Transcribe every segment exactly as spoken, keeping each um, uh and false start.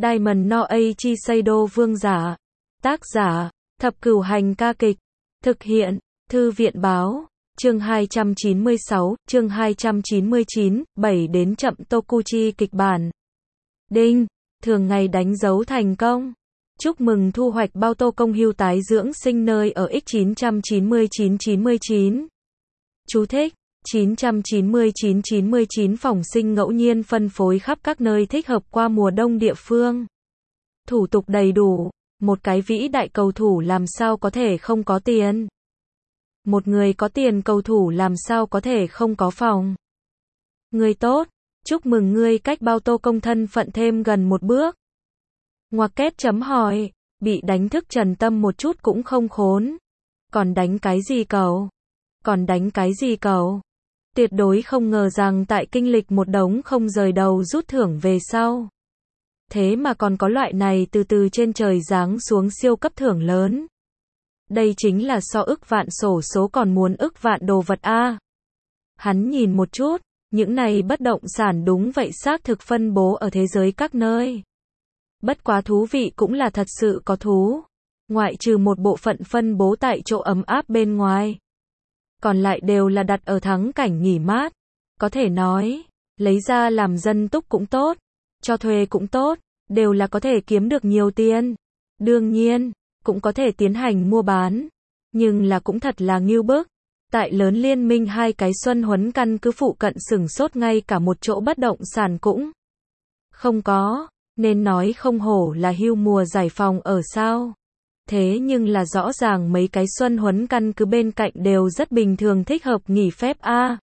Diamond no Aichi Seido vương giả. Tác giả, Thập Cửu Hành ca kịch. Thực hiện, Thư viện báo. Chương hai trăm chín mươi sáu, chương hai trăm chín mươi chín, bảy đến chậm Tokuchi kịch bản. Đinh, thường ngày đánh dấu thành công. Chúc mừng thu hoạch bao tô công hưu tái dưỡng sinh nơi ở X chín chín chín chín chín. Chú thích, chín chín chín chín chín phòng sinh ngẫu nhiên phân phối khắp các nơi thích hợp qua mùa đông địa phương. Thủ tục đầy đủ, một cái vĩ đại cầu thủ làm sao có thể không có tiền. Một người có tiền cầu thủ làm sao có thể không có phòng. Người tốt, chúc mừng ngươi cách bao tô công thân phận thêm gần một bước. Ngoặc kép chấm hỏi, bị đánh thức Trần Tâm một chút cũng không khốn. Còn đánh cái gì cậu? Còn đánh cái gì cậu? Tuyệt đối không ngờ rằng tại kinh lịch một đống không rời đầu rút thưởng về sau. Thế mà còn có loại này từ từ trên trời giáng xuống siêu cấp thưởng lớn. Đây chính là so ức vạn xổ số còn muốn ức vạn đồ vật a. Hắn nhìn một chút, những này bất động sản đúng vậy xác thực phân bố ở thế giới các nơi. Bất quá thú vị cũng là thật sự có thú. Ngoại trừ một bộ phận phân bố tại chỗ ấm áp bên ngoài. Còn lại đều là đặt ở thắng cảnh nghỉ mát. Có thể nói, lấy ra làm dân túc cũng tốt, cho thuê cũng tốt, đều là có thể kiếm được nhiều tiền. Đương nhiên, cũng có thể tiến hành mua bán. Nhưng là cũng thật là ngưu bức. Tại lớn liên minh hai cái Xuân Huấn căn cứ phụ cận sửng sốt ngay cả một chỗ bất động sản cũng không có. Nên nói không hổ là hưu mùa giải phòng ở sao. Thế nhưng là rõ ràng mấy cái Xuân Huấn căn cứ bên cạnh đều rất bình thường thích hợp nghỉ phép a. À.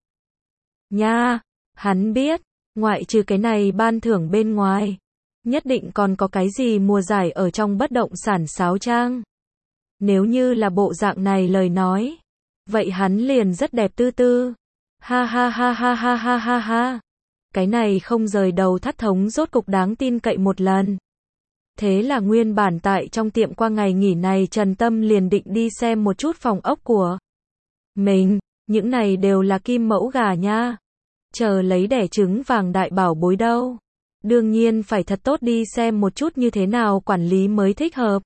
Nha, hắn biết, ngoại trừ cái này ban thưởng bên ngoài, nhất định còn có cái gì mùa giải ở trong bất động sản sáo trang. Nếu như là bộ dạng này lời nói, vậy hắn liền rất đẹp tư tư. Ha ha ha ha ha ha ha ha. Cái này không rời đầu thắt thống rốt cục đáng tin cậy một lần. Thế là nguyên bản tại trong tiệm qua ngày nghỉ này Trần Tâm liền định đi xem một chút phòng ốc của mình, những này đều là kim mẫu gà nha. Chờ lấy đẻ trứng vàng đại bảo bối đâu. Đương nhiên phải thật tốt đi xem một chút như thế nào quản lý mới thích hợp.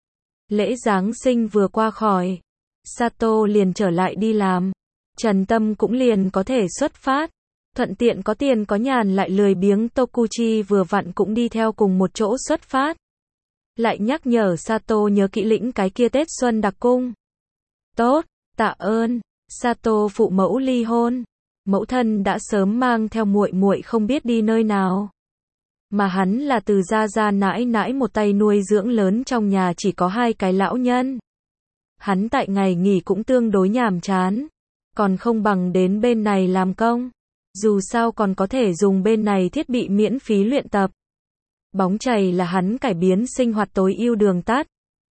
Lễ Giáng sinh vừa qua khỏi, Sato liền trở lại đi làm. Trần Tâm cũng liền có thể xuất phát. Thuận tiện có tiền có nhàn lại lười biếng Tokuchi vừa vặn cũng đi theo cùng một chỗ xuất phát. Lại nhắc nhở Sato nhớ kỹ lĩnh cái kia Tết Xuân đặc cung. Tốt, tạ ơn. Sato phụ mẫu ly hôn. Mẫu thân đã sớm mang theo muội muội không biết đi nơi nào. Mà hắn là từ gia gia nãi nãi một tay nuôi dưỡng lớn trong nhà chỉ có hai cái lão nhân. Hắn tại ngày nghỉ cũng tương đối nhàm chán. Còn không bằng đến bên này làm công. Dù sao còn có thể dùng bên này thiết bị miễn phí luyện tập. Bóng chày là hắn cải biến sinh hoạt tối ưu đường tắt.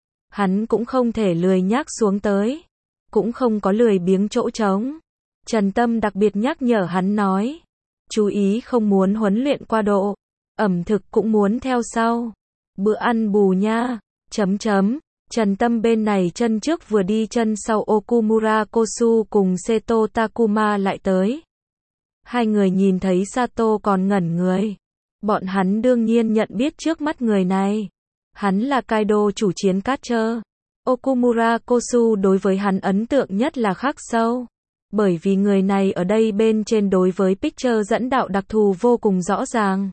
Hắn cũng không thể lười nhác xuống tới. Cũng không có lười biếng chỗ trống. Trần Tâm đặc biệt nhắc nhở hắn nói. Chú ý không muốn huấn luyện qua độ. Ẩm thực cũng muốn theo sau. Bữa ăn bù nha. Chấm chấm. Trần Tâm bên này chân trước vừa đi chân sau Okumura Kosu cùng Seto Takuma lại tới. Hai người nhìn thấy Sato còn ngẩn người. Bọn hắn đương nhiên nhận biết trước mắt người này. Hắn là Kaido chủ chiến Catcher. Okumura Kosu đối với hắn ấn tượng nhất là khắc sâu. Bởi vì người này ở đây bên trên đối với Picture dẫn đạo đặc thù vô cùng rõ ràng.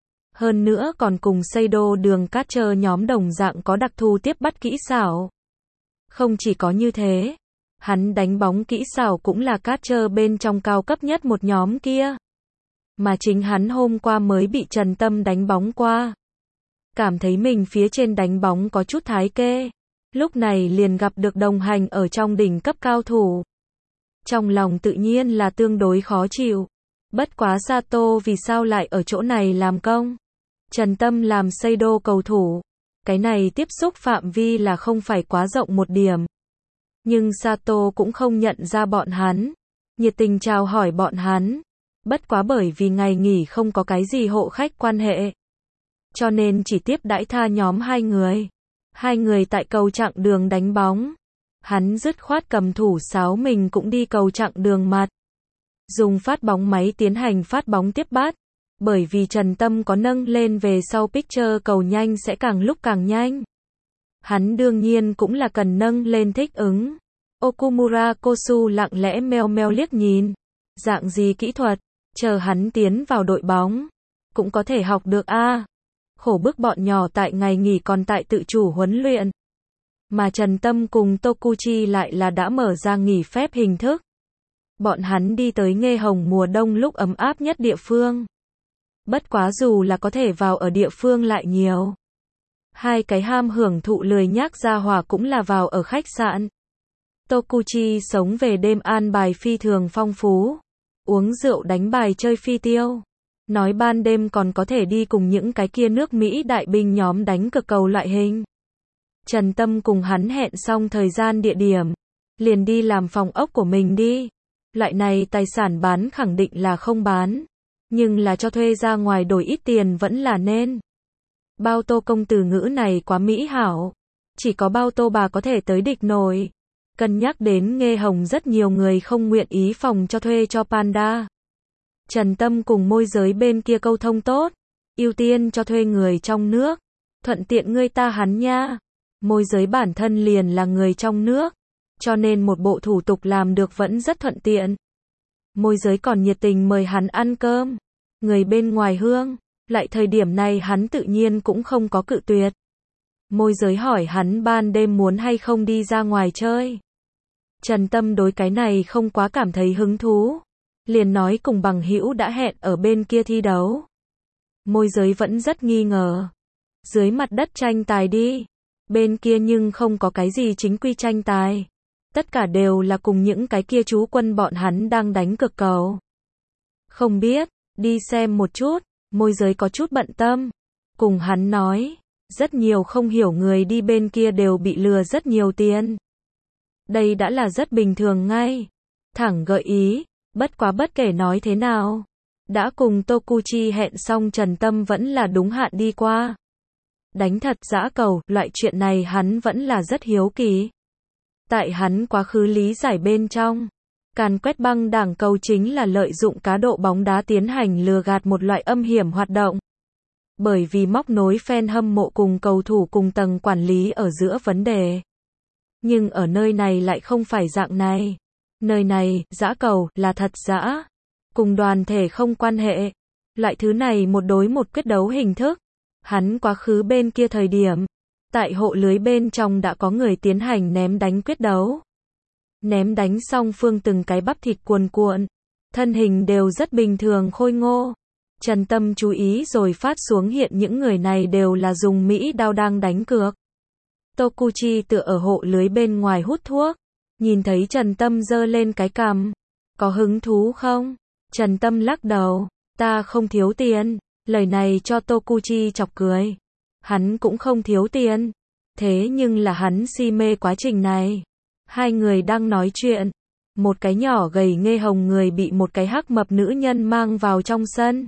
Hơn nữa còn cùng Seido đường Catcher nhóm đồng dạng có đặc thù tiếp bắt kỹ xảo. Không chỉ có như thế. Hắn đánh bóng kỹ xảo cũng là Catcher bên trong cao cấp nhất một nhóm kia. Mà chính hắn hôm qua mới bị Trần Tâm đánh bóng qua. Cảm thấy mình phía trên đánh bóng có chút thái kê. Lúc này liền gặp được đồng hành ở trong đỉnh cấp cao thủ. Trong lòng tự nhiên là tương đối khó chịu. Bất quá Sato vì sao lại ở chỗ này làm công? Trần Tâm làm Seido cầu thủ. Cái này tiếp xúc phạm vi là không phải quá rộng một điểm. Nhưng Sato cũng không nhận ra bọn hắn. Nhiệt tình chào hỏi bọn hắn. Bất quá bởi vì ngày nghỉ không có cái gì hộ khách quan hệ. Cho nên chỉ tiếp đãi tha nhóm hai người. Hai người tại cầu chặng đường đánh bóng. Hắn dứt khoát cầm thủ sáo mình cũng đi cầu chặng đường mặt. Dùng phát bóng máy tiến hành phát bóng tiếp bát. Bởi vì Trần Tâm có nâng lên về sau picture cầu nhanh sẽ càng lúc càng nhanh. Hắn đương nhiên cũng là cần nâng lên thích ứng. Okumura Kosu lặng lẽ meo meo liếc nhìn. Dạng gì kỹ thuật, chờ hắn tiến vào đội bóng, cũng có thể học được a. À. Khổ bức bọn nhỏ tại ngày nghỉ còn tại tự chủ huấn luyện. Mà Trần Tâm cùng Tokuchi lại là đã mở ra nghỉ phép hình thức. Bọn hắn đi tới Nghê Hồng mùa đông lúc ấm áp nhất địa phương. Bất quá dù là có thể vào ở địa phương lại nhiều. Hai cái ham hưởng thụ lười nhác gia hỏa cũng là vào ở khách sạn. Tokuchi sống về đêm an bài phi thường phong phú. Uống rượu đánh bài chơi phi tiêu. Nói ban đêm còn có thể đi cùng những cái kia nước Mỹ đại binh nhóm đánh cược cầu loại hình. Trần Tâm cùng hắn hẹn xong thời gian địa điểm. Liền đi làm phòng ốc của mình đi. Loại này tài sản bán khẳng định là không bán. Nhưng là cho thuê ra ngoài đổi ít tiền vẫn là nên. Bao tô công từ ngữ này quá mỹ hảo. Chỉ có bao tô bà có thể tới địch nổi. Cân nhắc đến Nghê Hồng rất nhiều người không nguyện ý phòng cho thuê cho Panda. Trần Tâm cùng môi giới bên kia câu thông tốt. Ưu tiên cho thuê người trong nước. Thuận tiện ngươi ta hắn nha. Môi giới bản thân liền là người trong nước. Cho nên một bộ thủ tục làm được vẫn rất thuận tiện. Môi giới còn nhiệt tình mời hắn ăn cơm. Người bên ngoài hương. Lại thời điểm này hắn tự nhiên cũng không có cự tuyệt. Môi giới hỏi hắn ban đêm muốn hay không đi ra ngoài chơi. Trần Tâm đối cái này không quá cảm thấy hứng thú. Liền nói cùng bằng hữu đã hẹn ở bên kia thi đấu. Môi giới vẫn rất nghi ngờ. Dưới mặt đất tranh tài đi. Bên kia nhưng không có cái gì chính quy tranh tài. Tất cả đều là cùng những cái kia chú quân bọn hắn đang đánh cược cầu. Không biết, đi xem một chút. Môi giới có chút bận tâm. Cùng hắn nói, rất nhiều không hiểu người đi bên kia đều bị lừa rất nhiều tiền. Đây đã là rất bình thường ngay. Thẳng gợi ý, bất quá bất kể nói thế nào. Đã cùng Tokuchi hẹn xong Trần Tâm vẫn là đúng hạn đi qua. Đánh thật dã cầu, loại chuyện này hắn vẫn là rất hiếu kỳ. Tại hắn quá khứ lý giải bên trong. Càn quét băng đảng cầu chính là lợi dụng cá độ bóng đá tiến hành lừa gạt một loại âm hiểm hoạt động. Bởi vì móc nối fan hâm mộ cùng cầu thủ cùng tầng quản lý ở giữa vấn đề. Nhưng ở nơi này lại không phải dạng này. Nơi này, dã cầu, là thật dã. Cùng đoàn thể không quan hệ. Loại thứ này một đối một quyết đấu hình thức. Hắn quá khứ bên kia thời điểm. Tại hộ lưới bên trong đã có người tiến hành ném đánh quyết đấu. Ném đánh song phương từng cái bắp thịt cuồn cuộn. Thân hình đều rất bình thường khôi ngô. Trần Tâm chú ý rồi phát xuống hiện những người này đều là dùng Mỹ đao đang đánh cược. Tokuchi tựa ở hộ lưới bên ngoài hút thuốc. Nhìn thấy Trần Tâm giơ lên cái cằm. Có hứng thú không? Trần Tâm lắc đầu. Ta không thiếu tiền. Lời này cho Tokuchi chọc cười. Hắn cũng không thiếu tiền. Thế nhưng là hắn si mê quá trình này. Hai người đang nói chuyện. Một cái nhỏ gầy Nghê Hồng người bị một cái hắc mập nữ nhân mang vào trong sân.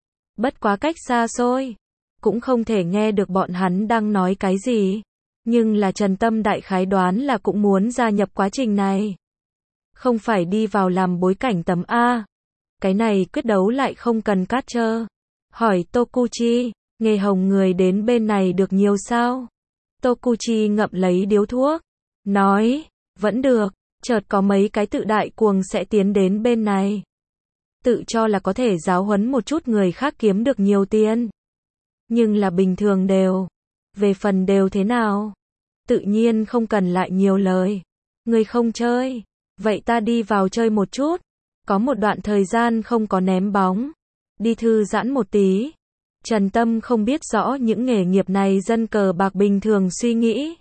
Bất quá cách xa xôi. Cũng không thể nghe được bọn hắn đang nói cái gì. Nhưng là Trần Tâm đại khái đoán là cũng muốn gia nhập quá trình này. Không phải đi vào làm bối cảnh tấm A. Cái này quyết đấu lại không cần cát trơ. Hỏi Tokuchi, Nghê Hồng người đến bên này được nhiều sao? Tokuchi ngậm lấy điếu thuốc. Nói, vẫn được. Chợt có mấy cái tự đại cuồng sẽ tiến đến bên này. Tự cho là có thể giáo huấn một chút người khác kiếm được nhiều tiền. Nhưng là bình thường đều. Về phần đều thế nào? Tự nhiên không cần lại nhiều lời. Người không chơi. Vậy ta đi vào chơi một chút. Có một đoạn thời gian không có ném bóng. Đi thư giãn một tí. Trần Tâm không biết rõ những nghề nghiệp này dân cờ bạc bình thường suy nghĩ.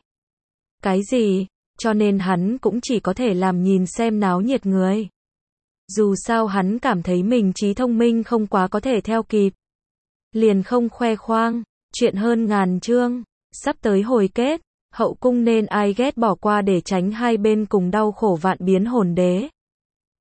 Cái gì? Cho nên hắn cũng chỉ có thể làm nhìn xem náo nhiệt người. Dù sao hắn cảm thấy mình trí thông minh không quá có thể theo kịp. Liền không khoe khoang. Chuyện hơn ngàn chương. Sắp tới hồi kết. Hậu cung nên ai ghét bỏ qua để tránh hai bên cùng đau khổ vạn biến hồn đế.